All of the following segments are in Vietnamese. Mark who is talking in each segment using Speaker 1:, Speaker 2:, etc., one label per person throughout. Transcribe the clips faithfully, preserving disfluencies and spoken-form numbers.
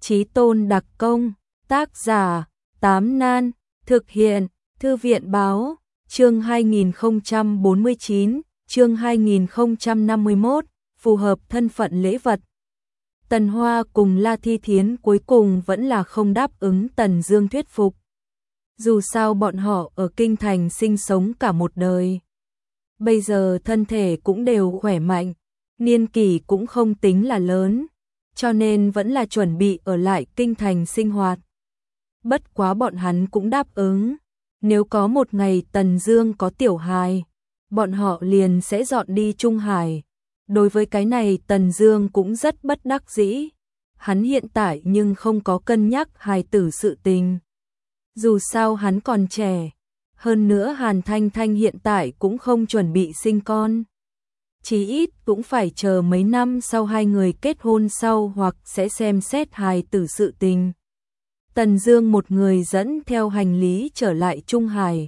Speaker 1: Chí Tôn đặc công, tác giả, Tám Nan, thực hiện, Thư viện báo, chương hai nghìn không trăm bốn mươi chín, chương hai nghìn không trăm năm mươi mốt, phù hợp thân phận lễ vật. Tần Hoa cùng La Thi Thiến cuối cùng vẫn là không đáp ứng Tần Dương thuyết phục. Dù sao bọn họ ở kinh thành sinh sống cả một đời. Bây giờ thân thể cũng đều khỏe mạnh, niên kỷ cũng không tính là lớn, cho nên vẫn là chuẩn bị ở lại kinh thành sinh hoạt. Bất quá bọn hắn cũng đáp ứng, nếu có một ngày Tần Dương có tiểu hài, bọn họ liền sẽ dọn đi Trung Hải. Đối với cái này Tần Dương cũng rất bất đắc dĩ, hắn hiện tại nhưng không có cân nhắc hài tử sự tình. Dù sao hắn còn trẻ, hơn nữa Hàn Thanh Thanh hiện tại cũng không chuẩn bị sinh con. Chí ít cũng phải chờ mấy năm sau hai người kết hôn sau hoặc sẽ xem xét hài tử sự tình. Tần Dương một người dẫn theo hành lý trở lại Trung Hải.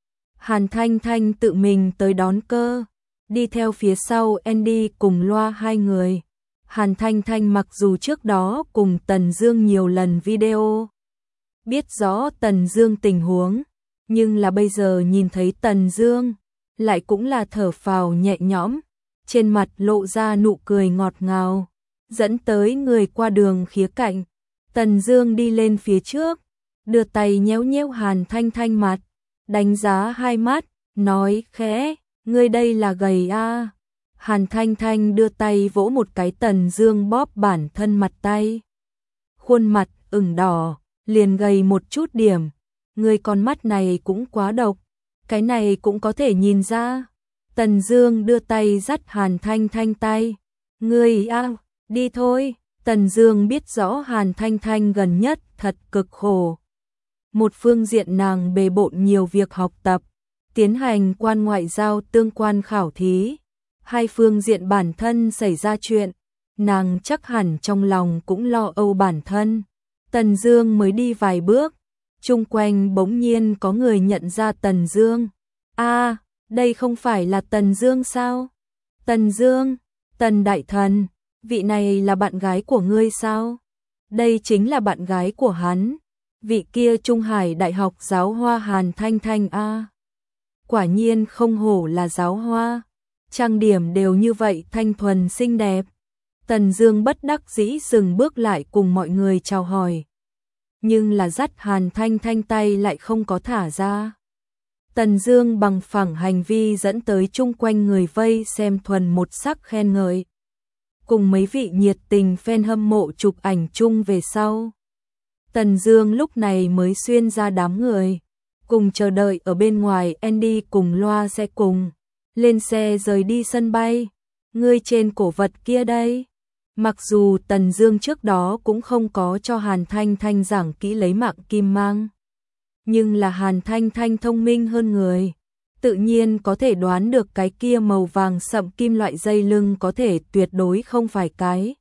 Speaker 1: Hàn Thanh Thanh tự mình tới đón cơ, đi theo phía sau Andy cùng Loa hai người. Hàn Thanh Thanh mặc dù trước đó cùng Tần Dương nhiều lần video, biết rõ Tần Dương tình huống, nhưng là bây giờ nhìn thấy Tần Dương, lại cũng là thở phào nhẹ nhõm, trên mặt lộ ra nụ cười ngọt ngào, dẫn tới người qua đường khía cạnh. Tần Dương đi lên phía trước, đưa tay nhéo nhéo Hàn Thanh Thanh mặt, đánh giá hai mắt, nói khẽ, ngươi đây là gầy a. À. Hàn Thanh Thanh đưa tay vỗ một cái Tần Dương bóp bản thân mặt tay. Khuôn mặt ửng đỏ, liền gầy một chút điểm, ngươi con mắt này cũng quá độc, cái này cũng có thể nhìn ra. Tần Dương đưa tay dắt Hàn Thanh Thanh tay, ngươi a, à, đi thôi. Tần Dương biết rõ Hàn Thanh Thanh gần nhất thật cực khổ. Một phương diện nàng bề bộn nhiều việc học tập, tiến hành quan ngoại giao tương quan khảo thí. Hai phương diện bản thân xảy ra chuyện, nàng chắc hẳn trong lòng cũng lo âu bản thân. Tần Dương mới đi vài bước, chung quanh bỗng nhiên có người nhận ra Tần Dương. A, à, đây không phải là Tần Dương sao? Tần Dương, Tần đại thần, vị này là bạn gái của ngươi sao? Đây chính là bạn gái của hắn, vị kia Trung Hải Đại học giáo hoa Hàn Thanh Thanh a. À. Quả nhiên không hổ là giáo hoa, trang điểm đều như vậy thanh thuần xinh đẹp. Tần Dương bất đắc dĩ dừng bước lại cùng mọi người chào hỏi, nhưng là dắt Hàn Thanh Thanh tay lại không có thả ra. Tần Dương bằng phẳng hành vi dẫn tới chung quanh người vây xem thuần một sắc khen ngợi, cùng mấy vị nhiệt tình fan hâm mộ chụp ảnh chung về sau. Tần Dương lúc này mới xuyên ra đám người, cùng chờ đợi ở bên ngoài. Andy cùng Loa sẽ cùng lên xe rời đi sân bay. Ngươi trên cổ vật kia đây. Mặc dù Tần Dương trước đó cũng không có cho Hàn Thanh Thanh giảng kỹ lấy mạng kim mang, nhưng là Hàn Thanh Thanh thông minh hơn người, tự nhiên có thể đoán được cái kia màu vàng sậm kim loại dây lưng có thể tuyệt đối không phải cái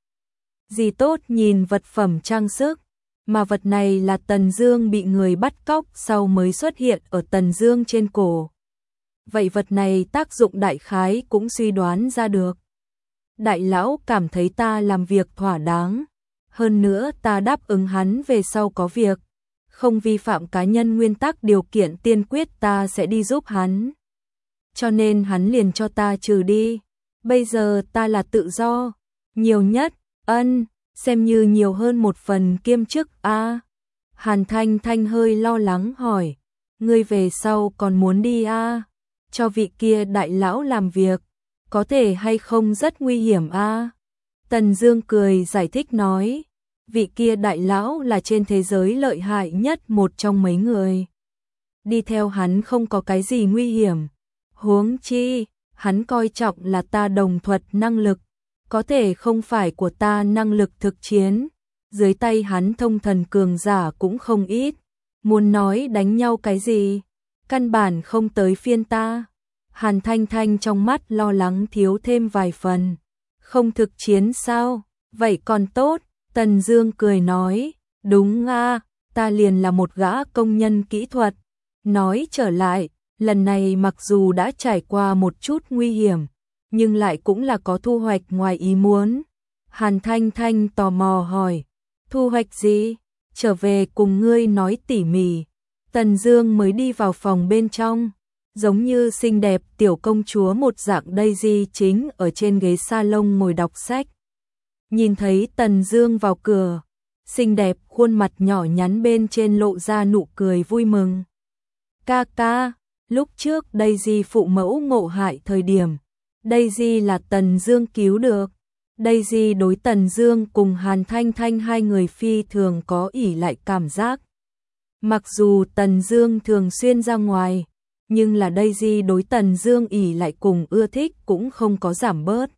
Speaker 1: gì tốt nhìn vật phẩm trang sức, mà vật này là Tần Dương bị người bắt cóc sau mới xuất hiện ở Tần Dương trên cổ. Vậy vật này tác dụng đại khái cũng suy đoán ra được. Đại lão cảm thấy ta làm việc thỏa đáng, hơn nữa ta đáp ứng hắn về sau có việc, không vi phạm cá nhân nguyên tắc điều kiện tiên quyết ta sẽ đi giúp hắn. Cho nên hắn liền cho ta trừ đi. Bây giờ ta là tự do, nhiều nhất, ân, xem như nhiều hơn một phần kiêm chức a. À. Hàn Thanh Thanh hơi lo lắng hỏi, ngươi về sau còn muốn đi a? À? Cho vị kia đại lão làm việc, có thể hay không rất nguy hiểm a? À? Tần Dương cười giải thích nói, vị kia đại lão là trên thế giới lợi hại nhất một trong mấy người. Đi theo hắn không có cái gì nguy hiểm. Huống chi, hắn coi trọng là ta đồng thuật năng lực, có thể không phải của ta năng lực thực chiến. Dưới tay hắn thông thần cường giả cũng không ít, muốn nói đánh nhau cái gì, căn bản không tới phiên ta. Hàn Thanh Thanh trong mắt lo lắng thiếu thêm vài phần. Không thực chiến sao? Vậy còn tốt. Tần Dương cười nói, đúng a, ta liền là một gã công nhân kỹ thuật. Nói trở lại, lần này mặc dù đã trải qua một chút nguy hiểm, nhưng lại cũng là có thu hoạch ngoài ý muốn. Hàn Thanh Thanh tò mò hỏi, Thu hoạch gì? Trở về cùng ngươi nói tỉ mỉ. Tần Dương mới đi vào phòng bên trong, giống như xinh đẹp tiểu công chúa một dạng. Daisy chính ở trên ghế salon ngồi đọc sách. Nhìn thấy Tần Dương vào cửa, xinh đẹp khuôn mặt nhỏ nhắn bên trên lộ ra nụ cười vui mừng. Ca ca, lúc trước Daisy phụ mẫu ngộ hại thời điểm, Daisy là Tần Dương cứu được. Daisy đối Tần Dương cùng Hàn Thanh Thanh hai người phi thường có ỷ lại cảm giác. Mặc dù Tần Dương thường xuyên ra ngoài, nhưng là Daisy đối Tần Dương ỷ lại cùng ưa thích cũng không có giảm bớt.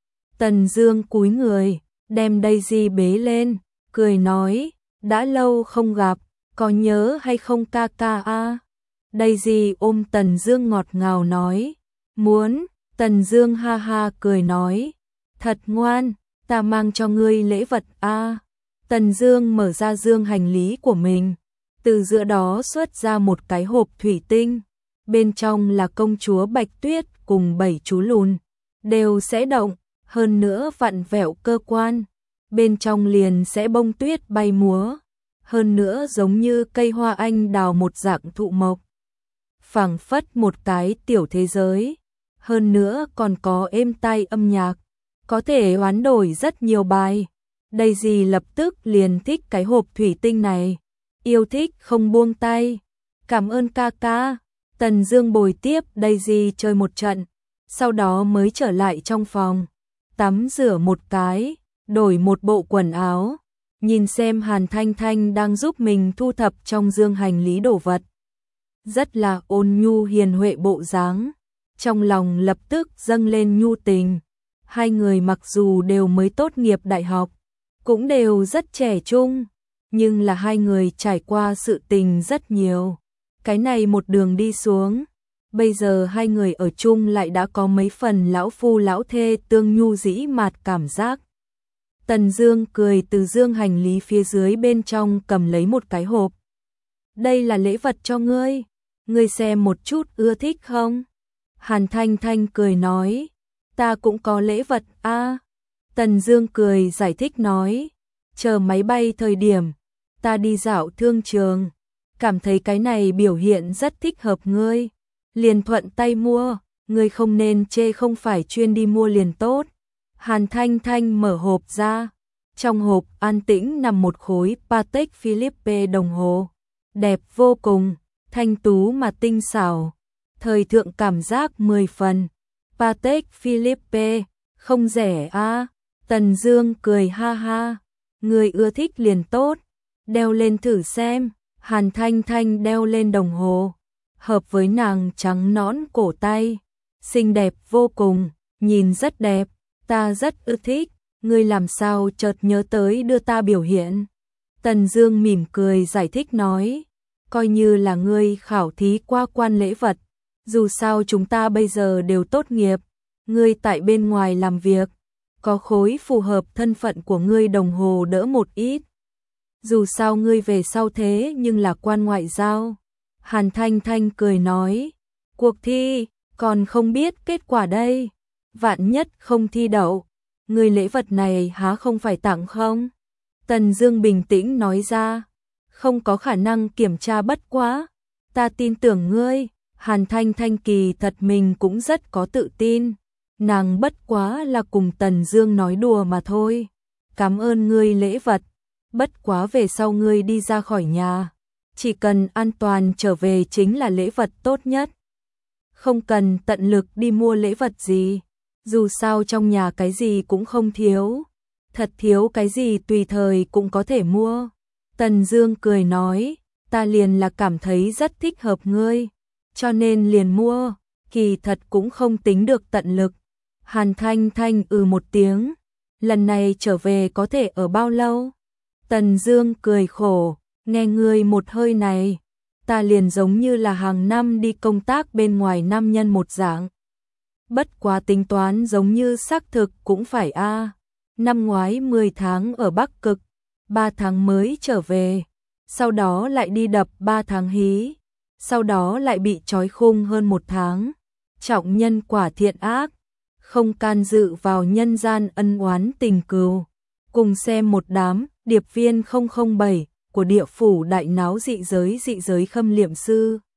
Speaker 1: Tần Dương cúi người, đem Daisy bế lên, cười nói, đã lâu không gặp, có nhớ hay không ca ca a? Daisy ôm Tần Dương ngọt ngào nói, muốn. Tần Dương ha ha cười nói, thật ngoan, ta mang cho ngươi lễ vật a. Tần Dương mở ra dương hành lý của mình, từ giữa đó xuất ra một cái hộp thủy tinh, bên trong là công chúa Bạch Tuyết cùng bảy chú lùn, đều sẽ động, hơn nữa vặn vẹo cơ quan, bên trong liền sẽ bông tuyết bay múa, hơn nữa giống như cây hoa anh đào một dạng thụ mộc, phảng phất một cái tiểu thế giới, hơn nữa còn có êm tai âm nhạc, có thể hoán đổi rất nhiều bài. Daisy lập tức liền thích cái hộp thủy tinh này, yêu thích không buông tay. Cảm ơn ca ca. Tần Dương bồi tiếp Daisy chơi một trận, sau đó mới trở lại trong phòng, tắm rửa một cái, đổi một bộ quần áo, nhìn xem Hàn Thanh Thanh đang giúp mình thu thập trong dương hành lý đồ vật. Rất là ôn nhu hiền huệ bộ dáng, trong lòng lập tức dâng lên nhu tình. Hai người mặc dù đều mới tốt nghiệp đại học, cũng đều rất trẻ trung, nhưng là hai người trải qua sự tình rất nhiều. Cái này một đường đi xuống, bây giờ hai người ở chung lại đã có mấy phần lão phu lão thê tương nhu dĩ mạt cảm giác. Tần Dương cười từ dương hành lý phía dưới bên trong cầm lấy một cái hộp. Đây là lễ vật cho ngươi, ngươi xem một chút ưa thích không? Hàn Thanh Thanh cười nói, ta cũng có lễ vật a. À. Tần Dương cười giải thích nói, chờ máy bay thời điểm, ta đi dạo thương trường, cảm thấy cái này biểu hiện rất thích hợp ngươi, liền thuận tay mua, ngươi không nên chê, không phải chuyên đi mua liền tốt. Hàn Thanh Thanh mở hộp ra, trong hộp an tĩnh nằm một khối Patek Philippe đồng hồ, đẹp vô cùng, thanh tú mà tinh xảo, thời thượng cảm giác mười phần. Patek Philippe, không rẻ a. À. Tần Dương cười ha ha, người ưa thích liền tốt, đeo lên thử xem. Hàn Thanh Thanh đeo lên đồng hồ, hợp với nàng trắng nõn cổ tay, xinh đẹp vô cùng, nhìn rất đẹp, ta rất ưa thích, ngươi làm sao chợt nhớ tới đưa ta biểu hiện. Tần Dương mỉm cười giải thích nói, coi như là ngươi khảo thí qua quan lễ vật, dù sao chúng ta bây giờ đều tốt nghiệp, ngươi tại bên ngoài làm việc, có khối phù hợp thân phận của ngươi đồng hồ đỡ một ít. Dù sao ngươi về sau thế nhưng là quan ngoại giao. Hàn Thanh Thanh cười nói, cuộc thi, còn không biết kết quả đây. Vạn nhất không thi đậu, ngươi lễ vật này há không phải tặng không? Tần Dương bình tĩnh nói ra, không có khả năng kiểm tra bất quá, ta tin tưởng ngươi. Hàn Thanh Thanh kỳ thật mình cũng rất có tự tin, nàng bất quá là cùng Tần Dương nói đùa mà thôi. Cảm ơn ngươi lễ vật. Bất quá về sau ngươi đi ra khỏi nhà, chỉ cần an toàn trở về chính là lễ vật tốt nhất. Không cần tận lực đi mua lễ vật gì, dù sao trong nhà cái gì cũng không thiếu, thật thiếu cái gì tùy thời cũng có thể mua. Tần Dương cười nói, ta liền là cảm thấy rất thích hợp ngươi, cho nên liền mua, kỳ thật cũng không tính được tận lực. Hàn Thanh Thanh ừ một tiếng, lần này trở về có thể ở bao lâu? Tần Dương cười khổ, nghe ngươi một hơi này, ta liền giống như là hàng năm đi công tác bên ngoài nam nhân một dạng. Bất quá tính toán giống như xác thực cũng phải a. À. Năm ngoái mười tháng ở Bắc Cực, ba tháng mới trở về, sau đó lại đi đập ba tháng hí, sau đó lại bị trói khung hơn một tháng. Trọng nhân quả thiện ác, không can dự vào nhân gian ân oán tình cừu, cùng xem một đám điệp viên không không bảy của địa phủ đại náo dị giới dị giới khâm liệm sư.